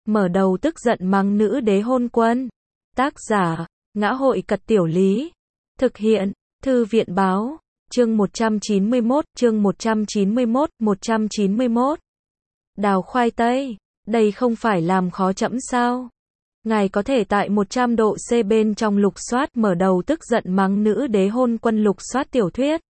mở đầu tức giận mắng nữ đế hôn quân. Tác giả, Ngã hội Cật Tiểu Lý. Thực hiện, Thư viện báo. Chương 191, chương 191. Đào khoai tây, đây không phải làm khó trẫm sao? Ngài có thể tại 100 độ C bên trong lục soát mở đầu tức giận mắng nữ đế hôn quân lục soát tiểu thuyết.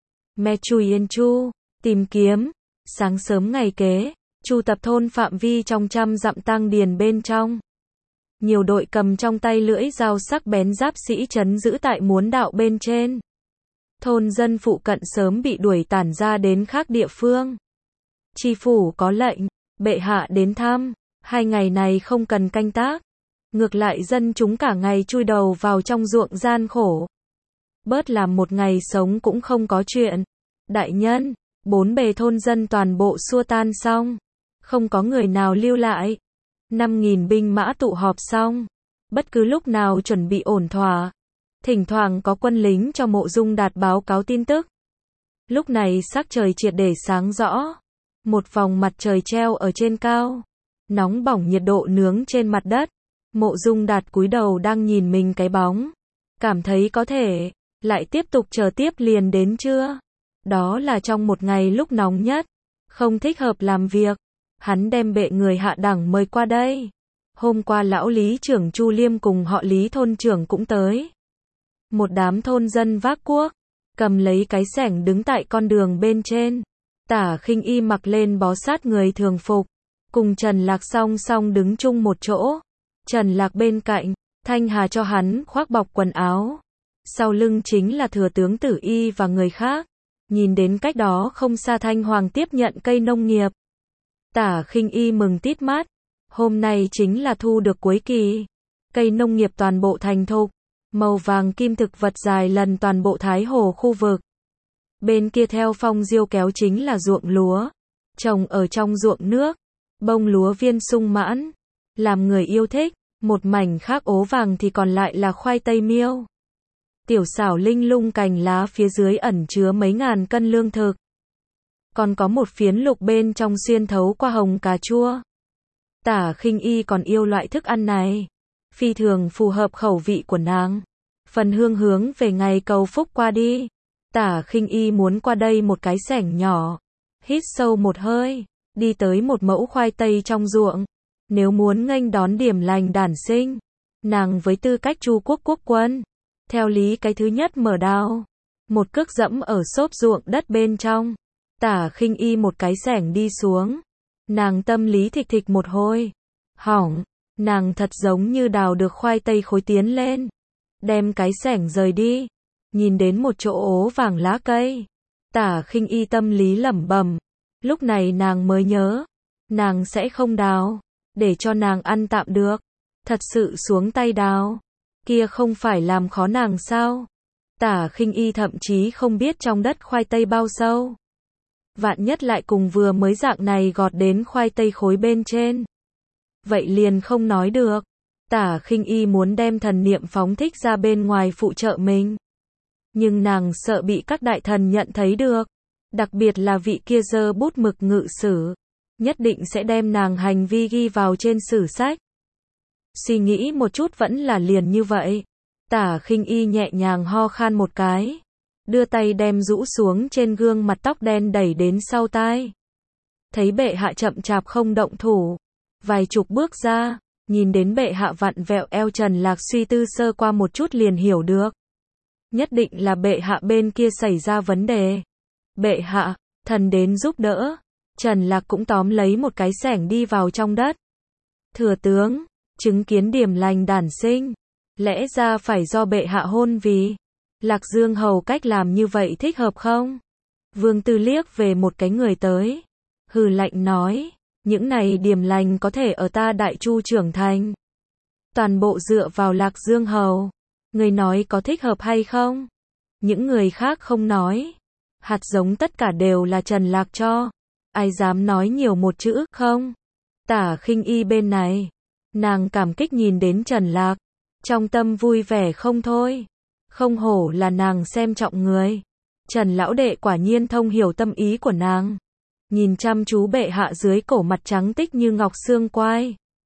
Me Chui Yên Chu, tìm kiếm. Sáng sớm ngày kế, Chu tập thôn phạm vi trong 100 dặm tăng điền bên trong. Nhiều đội cầm trong tay lưỡi dao sắc bén giáp sĩ trấn giữ tại muốn đạo bên trên. Thôn dân phụ cận sớm bị đuổi tản ra đến khác địa phương. Tri phủ có lệnh, bệ hạ đến thăm, 2 ngày này không cần canh tác. Ngược lại dân chúng cả ngày chui đầu vào trong ruộng gian khổ. Bớt làm một ngày sống cũng không có chuyện. Đại nhân, 4 bề thôn dân toàn bộ xua tan xong. Không có người nào lưu lại. 5.000 binh mã tụ họp xong. Bất cứ lúc nào chuẩn bị ổn thỏa. Thỉnh thoảng có quân lính cho Mộ Dung Đạt báo cáo tin tức. Lúc này sắc trời triệt để sáng rõ. Một vòng mặt trời treo ở trên cao. Nóng bỏng nhiệt độ nướng trên mặt đất. Mộ Dung Đạt cúi đầu đang nhìn mình cái bóng. Cảm thấy có thể, lại tiếp tục chờ tiếp liền đến trưa. Đó là trong một ngày lúc nóng nhất. Không thích hợp làm việc. Hắn đem bệ người hạ đẳng mời qua đây. Hôm qua lão lý trưởng Chu Liêm cùng họ Lý thôn trưởng cũng tới. Một đám thôn dân vác cuốc, cầm lấy cái xẻng đứng tại con đường bên trên. Tả Khinh Y mặc lên bó sát người thường phục, cùng Trần Lạc song song đứng chung một chỗ. Trần Lạc bên cạnh, Thanh Hà cho hắn khoác bọc quần áo. Sau lưng chính là thừa tướng Tử Y và người khác. Nhìn đến cách đó không xa Thanh Hoàng tiếp nhận cây nông nghiệp. Tả Khinh Y mừng tít mắt. Hôm nay chính là thu được cuối kỳ. Cây nông nghiệp toàn bộ thành thục. Màu vàng kim thực vật dài lần toàn bộ Thái Hồ khu vực. Bên kia theo phong diêu kéo chính là ruộng lúa. Trồng ở trong ruộng nước. Bông lúa viên sung mãn. Làm người yêu thích. Một mảnh khác ố vàng thì còn lại là khoai tây miêu. Tiểu xảo linh lung cành lá phía dưới ẩn chứa mấy ngàn cân lương thực. Còn có một phiến lục bên trong xuyên thấu qua hồng cà chua. Tả Khinh Y còn yêu loại thức ăn này. Phi thường phù hợp khẩu vị của nàng. Phần hương hướng về ngày cầu phúc qua đi. Tả Khinh Y muốn qua đây một cái xẻng nhỏ. Hít sâu một hơi. Đi tới một mẫu khoai tây trong ruộng. Nếu muốn nghênh đón điểm lành đản sinh. Nàng với tư cách Chu quốc quốc quân. Theo lý cái thứ nhất mở đao. Một cước dẫm ở xốp ruộng đất bên trong. Tả Khinh Y một cái xẻng đi xuống. Nàng tâm lý thịch thịch một hồi. Hỏng. Nàng thật giống như đào được khoai tây khối tiến lên. Đem cái xẻng rời đi. Nhìn đến một chỗ ố vàng lá cây. Tả Khinh Y tâm lý lẩm bẩm. Lúc này nàng mới nhớ. Nàng sẽ không đào. Để cho nàng ăn tạm được. Thật sự xuống tay đào. Kia không phải làm khó nàng sao? Tả Khinh Y thậm chí không biết trong đất khoai tây bao sâu. Vạn nhất lại cùng vừa mới dạng này gọt đến khoai tây khối bên trên. Vậy liền không nói được. Tả Khinh Y muốn đem thần niệm phóng thích ra bên ngoài phụ trợ mình. Nhưng nàng sợ bị các đại thần nhận thấy được. Đặc biệt là vị kia giơ bút mực ngự sử. Nhất định sẽ đem nàng hành vi ghi vào trên sử sách. Suy nghĩ một chút vẫn là liền như vậy. Tả Khinh Y nhẹ nhàng ho khan một cái. Đưa tay đem rũ xuống trên gương mặt tóc đen đẩy đến sau tai. Thấy bệ hạ chậm chạp không động thủ. Vài chục bước ra, nhìn đến bệ hạ vặn vẹo eo, Trần Lạc suy tư sơ qua một chút liền hiểu được. Nhất định là bệ hạ bên kia xảy ra vấn đề. Bệ hạ, thần đến giúp đỡ. Trần Lạc cũng tóm lấy một cái xẻng đi vào trong đất. Thừa tướng, chứng kiến điểm lành đản sinh. Lẽ ra phải do bệ hạ hôn vì. Lạc Dương hầu cách làm như vậy thích hợp không? Vương Tư liếc về một cái người tới. Hừ lạnh nói. Những này điểm lành có thể ở ta Đại Chu trưởng thành. Toàn bộ dựa vào Lạc Dương hầu. Người nói có thích hợp hay không? Những người khác không nói. Hạt giống tất cả đều là Trần Lạc cho. Ai dám nói nhiều một chữ không? Tả Khinh Y bên này. Nàng cảm kích nhìn đến Trần Lạc. Trong tâm vui vẻ không thôi. Không hổ là nàng xem trọng người. Trần lão đệ quả nhiên thông hiểu tâm ý của nàng. Nhìn chăm chú bệ hạ dưới cổ mặt trắng tích như ngọc xương quai.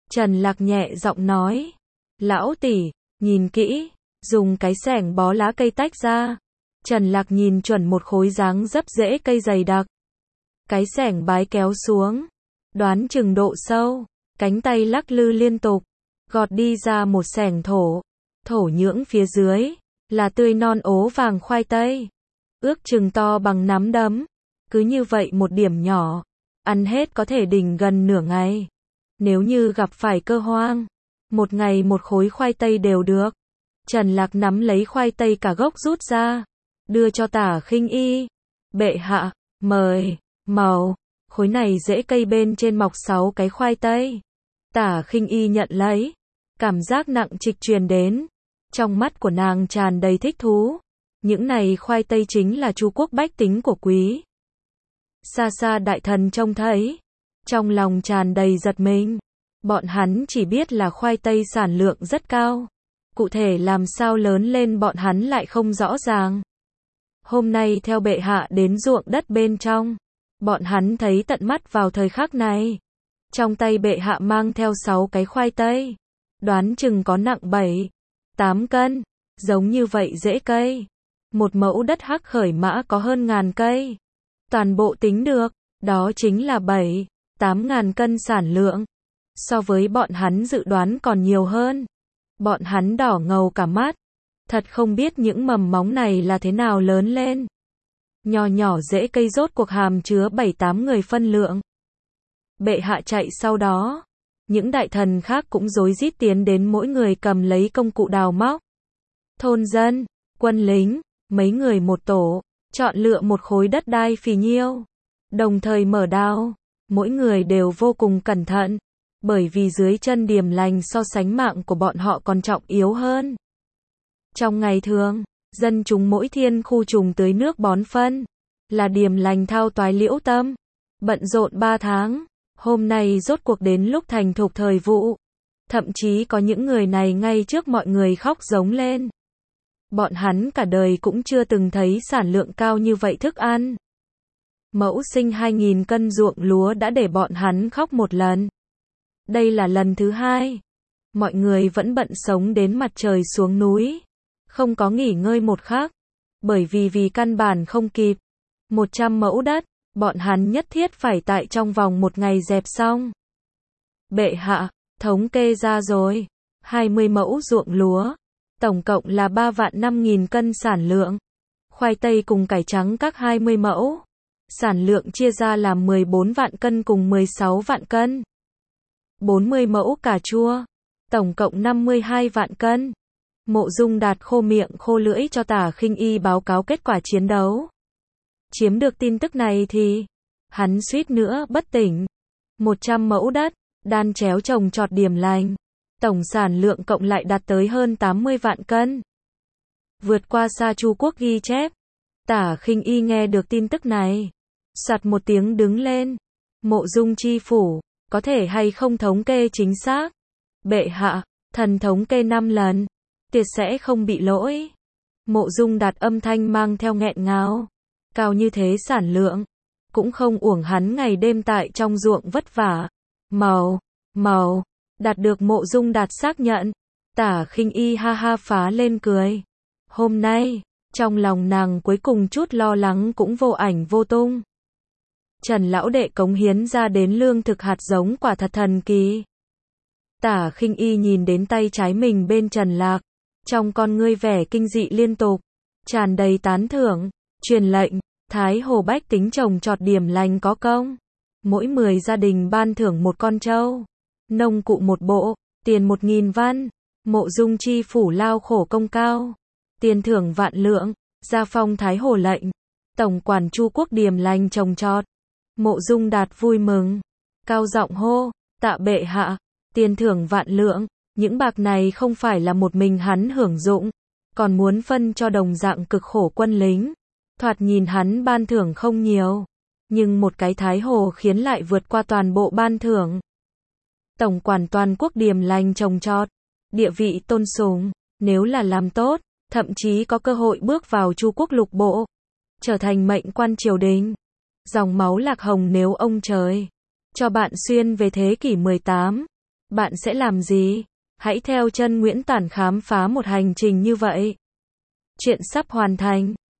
Trần Lạc nhẹ giọng nói. Lão tỷ, nhìn kỹ, dùng cái xẻng bó lá cây tách ra. Trần Lạc nhìn chuẩn một khối dáng dấp rễ cây dày đặc. Cái xẻng bái kéo xuống, đoán chừng độ sâu, cánh tay lắc lư liên tục, gọt đi ra một xẻng thổ. Thổ nhưỡng phía dưới là tươi non ố vàng khoai tây, ước chừng to bằng nắm đấm. Cứ như vậy một điểm nhỏ, ăn hết có thể đỉnh gần nửa ngày. Nếu như gặp phải cơ hoang, một ngày một khối khoai tây đều được. Trần Lạc nắm lấy khoai tây cả gốc rút ra, đưa cho Tả Khinh Y. Bệ hạ, mời, màu, khối này rễ cây bên trên mọc 6 cái khoai tây. Tả Khinh Y nhận lấy, cảm giác nặng trịch truyền đến. Trong mắt của nàng tràn đầy thích thú. Những này khoai tây chính là Chu quốc bách tính của quý. Xa xa đại thần trông thấy, trong lòng tràn đầy giật mình. Bọn hắn chỉ biết là khoai tây sản lượng rất cao. Cụ thể làm sao lớn lên bọn hắn lại không rõ ràng. Hôm nay theo bệ hạ đến ruộng đất bên trong, bọn hắn thấy tận mắt vào thời khắc này. Trong tay bệ hạ mang theo 6 cái khoai tây, đoán chừng có nặng 7-8 cân, giống như vậy rễ cây. Một mẫu đất Hắc Khởi Mã có hơn 1000 cây. Toàn bộ tính được, đó chính là 7-8 ngàn cân sản lượng. So với bọn hắn dự đoán còn nhiều hơn. Bọn hắn đỏ ngầu cả mắt. Thật không biết những mầm móng này là thế nào lớn lên. Nhỏ nhỏ rễ cây rốt cuộc hàm chứa 7-8 người phân lượng. Bệ hạ chạy sau đó. Những đại thần khác cũng rối rít tiến đến, mỗi người cầm lấy công cụ đào móc. Thôn dân, quân lính, mấy người một tổ, chọn lựa một khối đất đai phì nhiêu. Đồng thời mở đào. Mỗi người đều vô cùng cẩn thận. Bởi vì dưới chân Điềm Lành so sánh mạng của bọn họ còn trọng yếu hơn. Trong ngày thường, dân chúng mỗi thiên khu trùng tưới nước bón phân, là Điềm Lành thao toái liễu tâm. Bận rộn 3 tháng, hôm nay rốt cuộc đến lúc thành thục thời vụ. Thậm chí có những người này ngay trước mọi người khóc giống lên. Bọn hắn cả đời cũng chưa từng thấy sản lượng cao như vậy thức ăn. Mẫu sinh 2000 cân ruộng lúa đã để bọn hắn khóc một lần. Đây là lần thứ 2. Mọi người vẫn bận sống đến mặt trời xuống núi. Không có nghỉ ngơi một khắc. Bởi vì căn bản không kịp. 100 mẫu đất, bọn hắn nhất thiết phải tại trong vòng 1 ngày dẹp xong. Bệ hạ, thống kê ra rồi. 20 mẫu ruộng lúa. Tổng cộng là 3.500.000 cân sản lượng. Khoai tây cùng cải trắng các 20 mẫu. Sản lượng chia ra làm 14 vạn cân cùng 16 vạn cân. 40 mẫu cà chua. Tổng cộng 52 vạn cân. Mộ Dung Đạt khô miệng khô lưỡi cho Tả Khinh Y báo cáo kết quả chiến đấu. Chiếm được tin tức này thì hắn suýt nữa bất tỉnh. 100 mẫu đất, đan chéo trồng trọt Điềm Lành. Tổng sản lượng cộng lại đạt tới hơn 80 vạn cân. Vượt qua xa Chu quốc ghi chép. Tả Khinh Y nghe được tin tức này. Soạt một tiếng đứng lên. Mộ Dung chi phủ, có thể hay không thống kê chính xác? Bệ hạ, thần thống kê 5 lần. Tuyệt sẽ không bị lỗi. Mộ Dung Đạt âm thanh mang theo nghẹn ngào. Cao như thế sản lượng. Cũng không uổng hắn ngày đêm tại trong ruộng vất vả. Màu. Đạt được Mộ Dung Đạt xác nhận. Tả Khinh Y ha ha phá lên cười. Hôm nay, trong lòng nàng cuối cùng chút lo lắng cũng vô ảnh vô tung. Trần lão đệ cống hiến ra đến lương thực hạt giống quả thật thần kỳ. Tả Khinh Y nhìn đến tay trái mình bên Trần Lạc. Trong con ngươi vẻ kinh dị liên tục. Tràn đầy tán thưởng. Truyền lệnh, Thái Hồ bách tính trồng trọt Điềm Lành có công. Mỗi 10 gia đình ban thưởng 1 con trâu. Nông cụ 1 bộ. Tiền 1000 văn. Mộ Dung chi phủ lao khổ công cao. Tiền thưởng vạn lượng. Gia phong Thái Hồ lệnh. Tổng quản Chu quốc Điềm Lành trồng trọt. Mộ Dung Đạt vui mừng. Cao giọng hô. Tạ bệ hạ. Tiền thưởng vạn lượng. Những bạc này không phải là một mình hắn hưởng dụng. Còn muốn phân cho đồng dạng cực khổ quân lính. Thoạt nhìn hắn ban thưởng không nhiều. Nhưng một cái Thái Hồ khiến lại vượt qua toàn bộ ban thưởng. Tổng quản toàn quốc Điềm Lành trồng trọt. Địa vị tôn sùng. Nếu là làm tốt, thậm chí có cơ hội bước vào Chu quốc lục bộ. Trở thành mệnh quan triều đình. Dòng máu Lạc Hồng nếu ông trời cho bạn xuyên về thế kỷ 18. Bạn sẽ làm gì? Hãy theo chân Nguyễn Tản khám phá một hành trình như vậy. Chuyện sắp hoàn thành.